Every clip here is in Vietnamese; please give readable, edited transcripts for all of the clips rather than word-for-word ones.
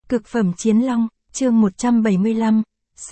Cực phẩm chiến long, chương 175,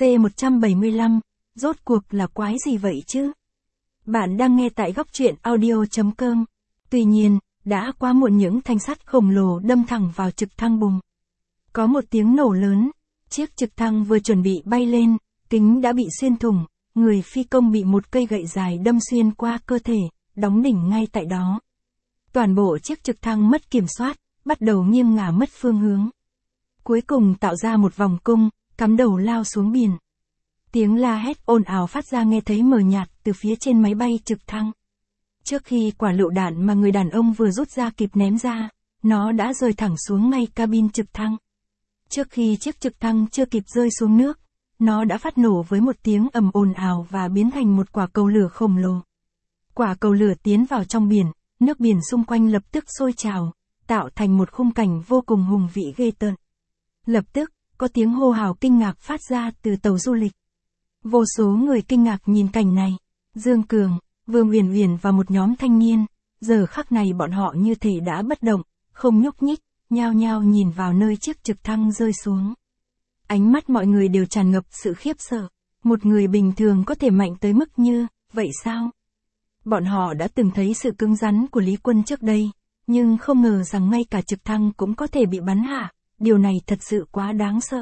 C175, rốt cuộc là quái gì vậy chứ? Bạn đang nghe tại góc truyện audio.com. Tuy nhiên, đã quá muộn, những thanh sắt khổng lồ đâm thẳng vào trực thăng bùng. Có một tiếng nổ lớn, chiếc trực thăng vừa chuẩn bị bay lên, kính đã bị xuyên thủng, người phi công bị một cây gậy dài đâm xuyên qua cơ thể, đóng đỉnh ngay tại đó. Toàn bộ chiếc trực thăng mất kiểm soát, bắt đầu nghiêng ngả mất phương hướng. Cuối cùng tạo ra một vòng cung, cắm đầu lao xuống biển. Tiếng la hét ồn ào phát ra nghe thấy mờ nhạt từ phía trên máy bay trực thăng. Trước khi quả lựu đạn mà người đàn ông vừa rút ra kịp ném ra, nó đã rơi thẳng xuống ngay cabin trực thăng. Trước khi chiếc trực thăng chưa kịp rơi xuống nước, nó đã phát nổ với một tiếng ầm ồn ào và biến thành một quả cầu lửa khổng lồ. Quả cầu lửa tiến vào trong biển, nước biển xung quanh lập tức sôi trào, tạo thành một khung cảnh vô cùng hùng vĩ ghê tởm. Lập tức, có tiếng hô hào kinh ngạc phát ra từ tàu du lịch. Vô số người kinh ngạc nhìn cảnh này. Dương Cường, Vương Uyển Uyển và một nhóm thanh niên, giờ khắc này bọn họ như thể đã bất động, không nhúc nhích, nhao nhao nhìn vào nơi chiếc trực thăng rơi xuống. Ánh mắt mọi người đều tràn ngập sự khiếp sợ. Một người bình thường có thể mạnh tới mức như vậy sao? Bọn họ đã từng thấy sự cứng rắn của Lý Quân trước đây, nhưng không ngờ rằng ngay cả trực thăng cũng có thể bị bắn hạ. Điều này thật sự quá đáng sợ.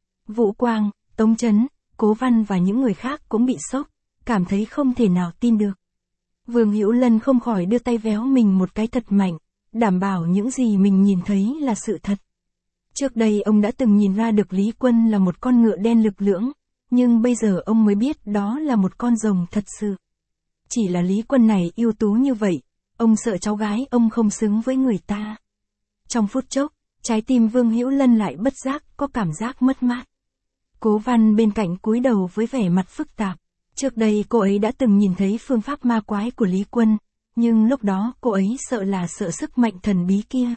Vũ Quang, Tống Chấn, Cố Văn và những người khác cũng bị sốc, cảm thấy không thể nào tin được. Vương Hữu Lân không khỏi đưa tay véo mình một cái thật mạnh, đảm bảo những gì mình nhìn thấy là sự thật. Trước đây ông đã từng nhìn ra được Lý Quân là một con ngựa đen lực lưỡng, nhưng bây giờ ông mới biết đó là một con rồng thật sự. Chỉ là Lý Quân này ưu tú như vậy, ông sợ cháu gái ông không xứng với người ta. Trong phút chốc, trái tim Vương Hữu Lân lại bất giác có cảm giác mất mát. Cố Văn bên cạnh cúi đầu với vẻ mặt phức tạp. Trước đây cô ấy đã từng nhìn thấy phương pháp ma quái của Lý Quân, nhưng lúc đó cô ấy sợ là sợ sức mạnh thần bí kia.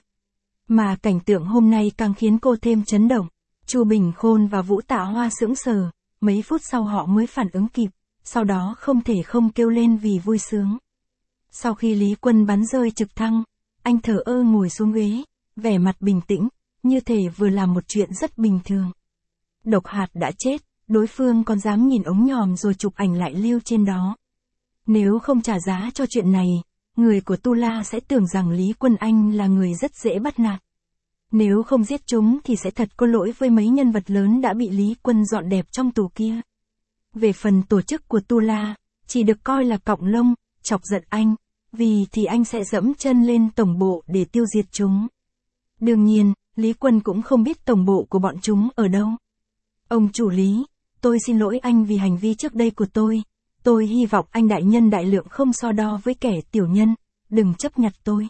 Mà cảnh tượng hôm nay càng khiến cô thêm chấn động. Chu Bình Khôn và Vũ Tạ Hoa sững sờ, mấy phút sau họ mới phản ứng kịp, sau đó không thể không kêu lên vì vui sướng. Sau khi Lý Quân bắn rơi trực thăng, anh thờ ơ ngồi xuống ghế, vẻ mặt bình tĩnh, như thể vừa làm một chuyện rất bình thường. Độc Hạt đã chết, đối phương còn dám nhìn ống nhòm rồi chụp ảnh lại lưu trên đó. Nếu không trả giá cho chuyện này, người của Tu La sẽ tưởng rằng Lý Quân Anh là người rất dễ bắt nạt. Nếu không giết chúng thì sẽ thật có lỗi với mấy nhân vật lớn đã bị Lý Quân dọn đẹp trong tù kia. Về phần tổ chức của Tu La, chỉ được coi là cọng lông, chọc giận anh, vì thì anh sẽ dẫm chân lên tổng bộ để tiêu diệt chúng. Đương nhiên, Lý Quân cũng không biết tổng bộ của bọn chúng ở đâu. Ông chủ Lý, tôi xin lỗi anh vì hành vi trước đây của tôi hy vọng anh đại nhân đại lượng không so đo với kẻ tiểu nhân, đừng chấp nhặt tôi.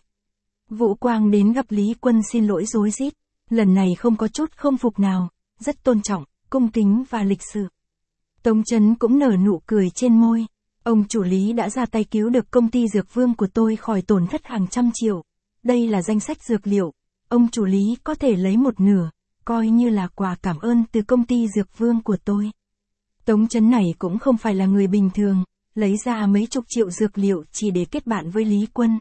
Vũ Quang đến gặp Lý Quân xin lỗi rối rít, lần này không có chút không phục nào, rất tôn trọng, cung kính và lịch sự. Tống Chấn cũng nở nụ cười trên môi, ông chủ Lý đã ra tay cứu được công ty Dược Vương của tôi khỏi tổn thất hàng trăm triệu, đây là danh sách dược liệu, ông chủ Lý có thể lấy một nửa, coi như là quà cảm ơn từ công ty Dược Vương của tôi. Tống Chấn này cũng không phải là người bình thường, lấy ra mấy chục triệu dược liệu chỉ để kết bạn với Lý Quân.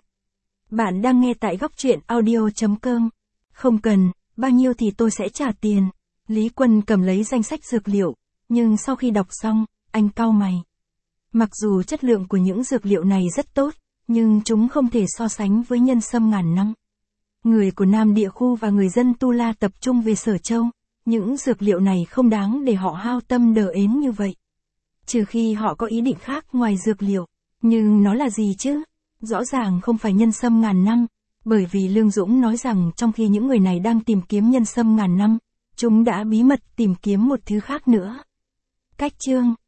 Bạn đang nghe tại góc truyện audio.com. Không cần, bao nhiêu thì tôi sẽ trả tiền. Lý Quân cầm lấy danh sách dược liệu, nhưng sau khi đọc xong, anh cau mày. Mặc dù chất lượng của những dược liệu này rất tốt, nhưng chúng không thể so sánh với nhân sâm ngàn năm. Người của Nam Địa Khu và người dân Tu La tập trung về Sở Châu, những dược liệu này không đáng để họ hao tâm đờ ến như vậy. Trừ khi họ có ý định khác ngoài dược liệu, nhưng nó là gì chứ? Rõ ràng không phải nhân sâm ngàn năm, bởi vì Lương Dũng nói rằng trong khi những người này đang tìm kiếm nhân sâm ngàn năm, chúng đã bí mật tìm kiếm một thứ khác nữa. Cách chương